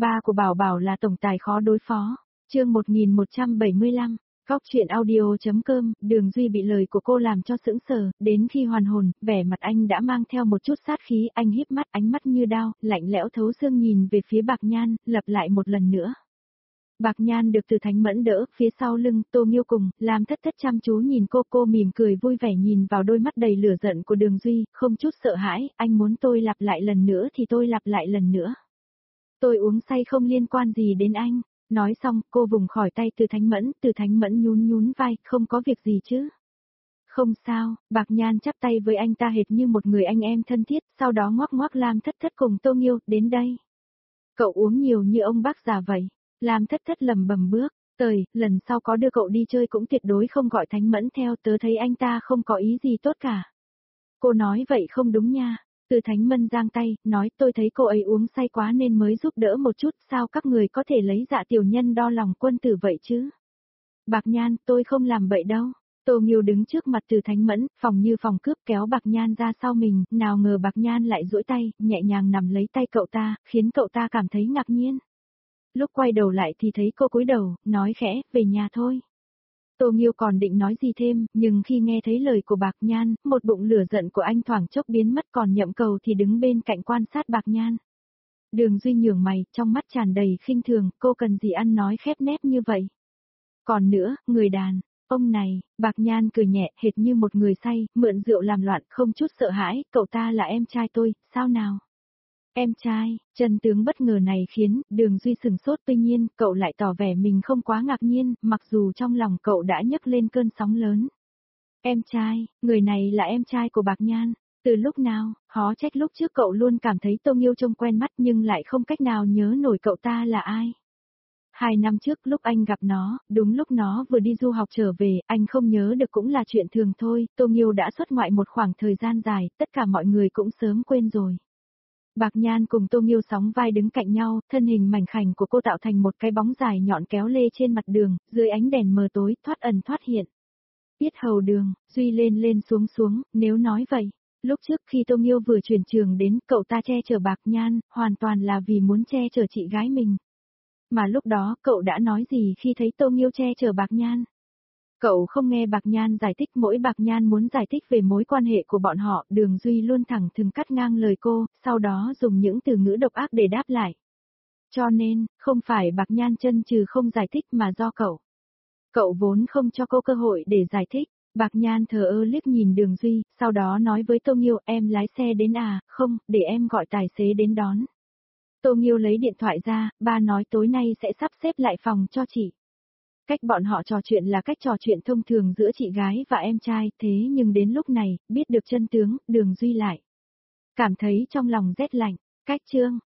Ba của Bảo Bảo là tổng tài khó đối phó. Chương 1175. Góc truyện audio.com. Đường Duy bị lời của cô làm cho sững sờ, đến khi hoàn hồn, vẻ mặt anh đã mang theo một chút sát khí, anh híp mắt, ánh mắt như đao, lạnh lẽo thấu xương nhìn về phía Bạc Nhan, lặp lại một lần nữa. Bạc Nhan được Từ Thánh Mẫn đỡ, phía sau lưng, Tô Nghiêu cùng, làm thất thất chăm chú nhìn cô mỉm cười vui vẻ nhìn vào đôi mắt đầy lửa giận của Đường Duy, không chút sợ hãi, anh muốn tôi lặp lại lần nữa thì tôi lặp lại lần nữa. Tôi uống say không liên quan gì đến anh. Nói xong, cô vùng khỏi tay Từ Thánh Mẫn nhún vai, không có việc gì chứ. Không sao, Bạc Nhan chắp tay với anh ta hệt như một người anh em thân thiết, sau đó ngoắc Lam Thất Thất cùng Tô Nghiêu, đến đây. Cậu uống nhiều như ông bác già vậy. Lam Thất Thất lầm bầm bước, lần sau có đưa cậu đi chơi cũng tuyệt đối không gọi Thánh Mẫn theo, tớ thấy anh ta không có ý gì tốt cả. Cô nói vậy không đúng nha. Từ Thánh Mẫn giang tay, nói tôi thấy cô ấy uống say quá nên mới giúp đỡ một chút, sao các người có thể lấy dạ tiểu nhân đo lòng quân tử vậy chứ? Bạc Nhan, tôi không làm vậy đâu. Tô Nghiêu đứng trước mặt Từ Thánh Mẫn, phòng như phòng cướp kéo Bạc Nhan ra sau mình, nào ngờ Bạc Nhan lại duỗi tay, nhẹ nhàng nắm lấy tay cậu ta, khiến cậu ta cảm thấy ngạc nhiên. Lúc quay đầu lại thì thấy cô cúi đầu, nói khẽ, về nhà thôi. Tô Nghiêu còn định nói gì thêm, nhưng khi nghe thấy lời của Bạc Nhan, một bụng lửa giận của anh thoảng chốc biến mất, còn Nhậm Cầu thì đứng bên cạnh quan sát Bạc Nhan. Đường Duy nhướng mày, trong mắt tràn đầy khinh thường, cô cần gì ăn nói khép nép như vậy. Còn nữa, người đàn, ông này, Bạc Nhan cười nhẹ, hệt như một người say, mượn rượu làm loạn, không chút sợ hãi, cậu ta là em trai tôi, sao nào? Em trai, chân tướng bất ngờ này khiến Đường Duy sửng sốt, tuy nhiên cậu lại tỏ vẻ mình không quá ngạc nhiên, mặc dù trong lòng cậu đã nhấc lên cơn sóng lớn. Em trai, người này là em trai của Bạc Nhan. Từ lúc nào, khó trách lúc trước cậu luôn cảm thấy Tô Nghiêu trông quen mắt nhưng lại không cách nào nhớ nổi cậu ta là ai. 2 năm trước lúc anh gặp nó, đúng lúc nó vừa đi du học trở về, anh không nhớ được cũng là chuyện thường thôi, Tô Nghiêu đã xuất ngoại một khoảng thời gian dài, tất cả mọi người cũng sớm quên rồi. Bạc Nhan cùng Tô Nghiêu sóng vai đứng cạnh nhau, thân hình mảnh khảnh của cô tạo thành một cái bóng dài nhọn kéo lê trên mặt đường, dưới ánh đèn mờ tối, thoát ẩn thoát hiện. Biết hầu Đường, Duy lên xuống, nếu nói vậy, lúc trước khi Tô Nghiêu vừa chuyển trường đến, cậu ta che chở Bạc Nhan, hoàn toàn là vì muốn che chở chị gái mình. Mà lúc đó, cậu đã nói gì khi thấy Tô Nghiêu che chở Bạc Nhan? Cậu không nghe Bạc Nhan giải thích, mỗi Bạc Nhan muốn giải thích về mối quan hệ của bọn họ, Đường Duy luôn thẳng thừng cắt ngang lời cô, sau đó dùng những từ ngữ độc ác để đáp lại. Cho nên, không phải Bạc Nhan chân trừ không giải thích mà do cậu. Cậu vốn không cho cô cơ hội để giải thích. Bạc Nhan thờ ơ liếc nhìn Đường Duy, sau đó nói với Tô Nghiêu, em lái xe đến à, không, để em gọi tài xế đến đón. Tô Nghiêu lấy điện thoại ra, ba nói tối nay sẽ sắp xếp lại phòng cho chị. Cách bọn họ trò chuyện là cách trò chuyện thông thường giữa chị gái và em trai, thế nhưng đến lúc này, biết được chân tướng, Đường Duy lại cảm thấy trong lòng rét lạnh. Cách chương